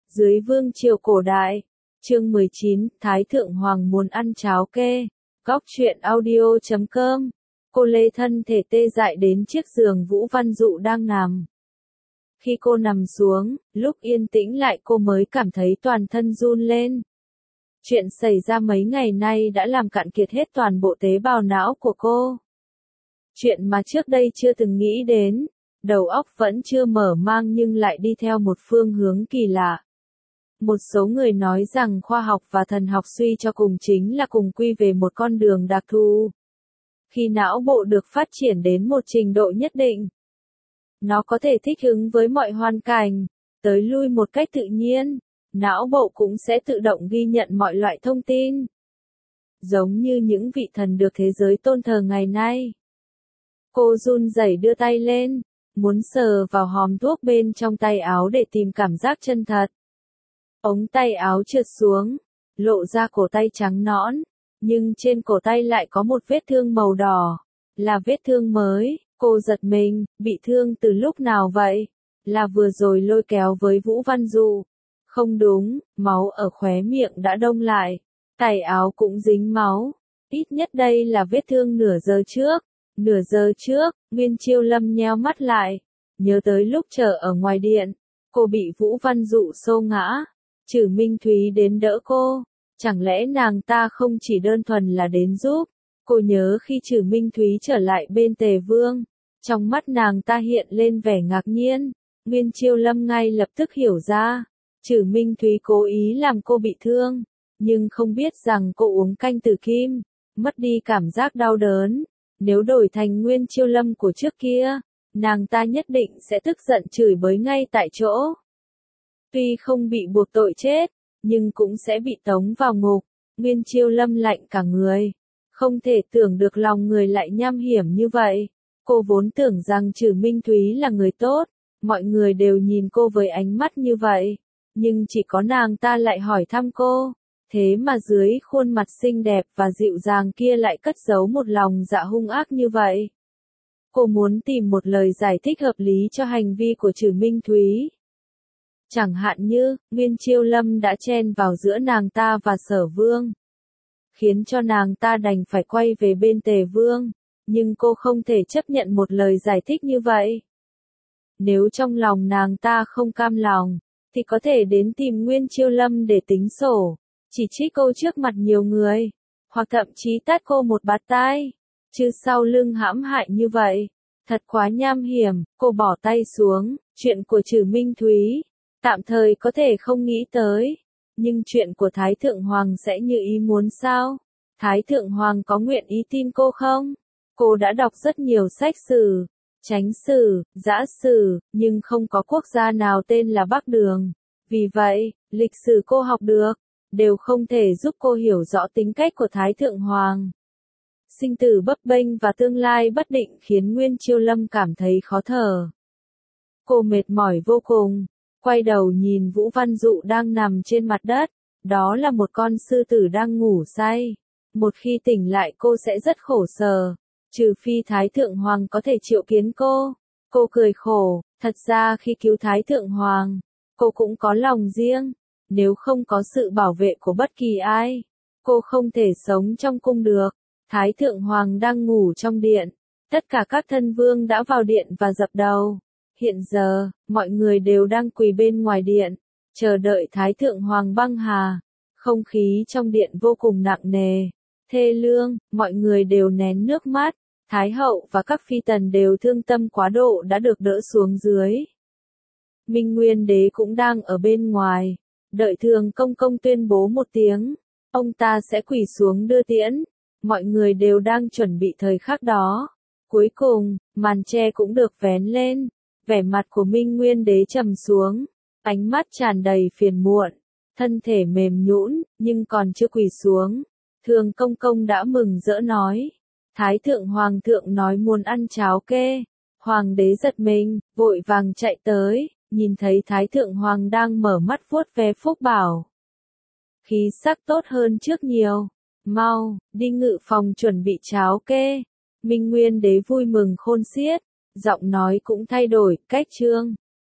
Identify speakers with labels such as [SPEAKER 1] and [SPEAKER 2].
[SPEAKER 1] Dưới vương triều cổ đại. Chương 19, Thái Thượng Hoàng muốn ăn cháo kê. Góc truyện audio.com. Cô lê thân thể tê dại đến chiếc giường Vũ Văn Dụ đang nằm. Khi cô nằm xuống, lúc yên tĩnh lại cô mới cảm thấy toàn thân run lên. Chuyện xảy ra mấy ngày nay đã làm cạn kiệt hết toàn bộ tế bào não của cô. Chuyện mà trước đây chưa từng nghĩ đến, đầu óc vẫn chưa mở mang nhưng lại đi theo một phương hướng kỳ lạ. Một số người nói rằng khoa học và thần học suy cho cùng chính là cùng quy về một con đường đặc thù. Khi não bộ được phát triển đến một trình độ nhất định, nó có thể thích ứng với mọi hoàn cảnh, tới lui một cách tự nhiên, não bộ cũng sẽ tự động ghi nhận mọi loại thông tin. Giống như những vị thần được thế giới tôn thờ ngày nay. Cô run rẩy đưa tay lên, muốn sờ vào hòm thuốc bên trong tay áo để tìm cảm giác chân thật. Ống tay áo trượt xuống, lộ ra cổ tay trắng nõn, nhưng trên cổ tay lại có một vết thương màu đỏ, là vết thương mới. Cô giật mình, bị thương từ lúc nào vậy? Là vừa rồi lôi kéo với Vũ Văn Dụ. Không đúng, máu ở khóe miệng đã đông lại, tay áo cũng dính máu. Ít nhất đây là vết thương nửa giờ trước. Nửa giờ trước, Nguyên Chiêu Lâm nheo mắt lại, nhớ tới lúc chờ ở ngoài điện, cô bị Vũ Văn Dụ xô ngã. Trử Minh Thúy đến đỡ cô, chẳng lẽ nàng ta không chỉ đơn thuần là đến giúp? Cô nhớ khi Trử Minh Thúy trở lại bên Tề Vương, trong mắt nàng ta hiện lên vẻ ngạc nhiên. Nguyên Chiêu Lâm ngay lập tức hiểu ra, Trử Minh Thúy cố ý làm cô bị thương, nhưng không biết rằng cô uống canh tử kim, mất đi cảm giác đau đớn. Nếu đổi thành Nguyên Chiêu Lâm của trước kia, nàng ta nhất định sẽ tức giận chửi bới ngay tại chỗ. Tuy không bị buộc tội chết, nhưng cũng sẽ bị tống vào ngục. Nguyên Chiêu Lâm lạnh cả người. Không thể tưởng được lòng người lại nham hiểm như vậy. Cô vốn tưởng rằng Trử Minh Thúy là người tốt, mọi người đều nhìn cô với ánh mắt như vậy. Nhưng chỉ có nàng ta lại hỏi thăm cô. Thế mà dưới khuôn mặt xinh đẹp và dịu dàng kia lại cất giấu một lòng dạ hung ác như vậy. Cô muốn tìm một lời giải thích hợp lý cho hành vi của Trử Minh Thúy. Chẳng hạn như, Nguyên Chiêu Lâm đã chen vào giữa nàng ta và Sở Vương, khiến cho nàng ta đành phải quay về bên Tề Vương, nhưng cô không thể chấp nhận một lời giải thích như vậy. Nếu trong lòng nàng ta không cam lòng, thì có thể đến tìm Nguyên Chiêu Lâm để tính sổ, chỉ trích cô trước mặt nhiều người, hoặc thậm chí tát cô một bạt tai, chứ sau lưng hãm hại như vậy, thật quá nham hiểm. Cô bỏ tay xuống, chuyện của Trử Minh Thúy, tạm thời có thể không nghĩ tới, nhưng chuyện của Thái Thượng Hoàng sẽ như ý muốn sao? Thái Thượng Hoàng có nguyện ý tin cô không? Cô đã đọc rất nhiều sách sử, chánh sử, dã sử, nhưng không có quốc gia nào tên là Bắc Đường. Vì vậy, lịch sử cô học được, đều không thể giúp cô hiểu rõ tính cách của Thái Thượng Hoàng. Sinh tử bấp bênh và tương lai bất định khiến Nguyên Chiêu Lâm cảm thấy khó thở. Cô mệt mỏi vô cùng, quay đầu nhìn Vũ Văn Dụ đang nằm trên mặt đất, đó là một con sư tử đang ngủ say. Một khi tỉnh lại cô sẽ rất khổ sở, trừ phi Thái Thượng Hoàng có thể triệu kiến cô. Cô cười khổ, thật ra khi cứu Thái Thượng Hoàng, cô cũng có lòng riêng. Nếu không có sự bảo vệ của bất kỳ ai, cô không thể sống trong cung được. Thái Thượng Hoàng đang ngủ trong điện, tất cả các thân vương đã vào điện và dập đầu. Hiện giờ, mọi người đều đang quỳ bên ngoài điện, chờ đợi Thái Thượng Hoàng băng hà. Không khí trong điện vô cùng nặng nề, thê lương, mọi người đều nén nước mắt. Thái hậu và các phi tần đều thương tâm quá độ đã được đỡ xuống dưới. Minh Nguyên đế cũng đang ở bên ngoài, đợi Thường công công tuyên bố một tiếng, ông ta sẽ quỳ xuống đưa tiễn. Mọi người đều đang chuẩn bị thời khắc đó. Cuối cùng, màn che cũng được vén lên, vẻ mặt của Minh Nguyên đế trầm xuống, ánh mắt tràn đầy phiền muộn, thân thể mềm nhũn, nhưng còn chưa quỳ xuống. Thường công công đã mừng rỡ nói, Thái Thượng Hoàng thượng nói muốn ăn cháo kê. Hoàng đế giật mình, vội vàng chạy tới, nhìn thấy Thái Thượng Hoàng đang mở mắt vuốt ve Phúc Bảo. Khí sắc tốt hơn trước nhiều. Mau, đi ngự phòng chuẩn bị cháo kê. Minh Nguyên đế vui mừng khôn xiết, giọng nói cũng thay đổi, cách trương.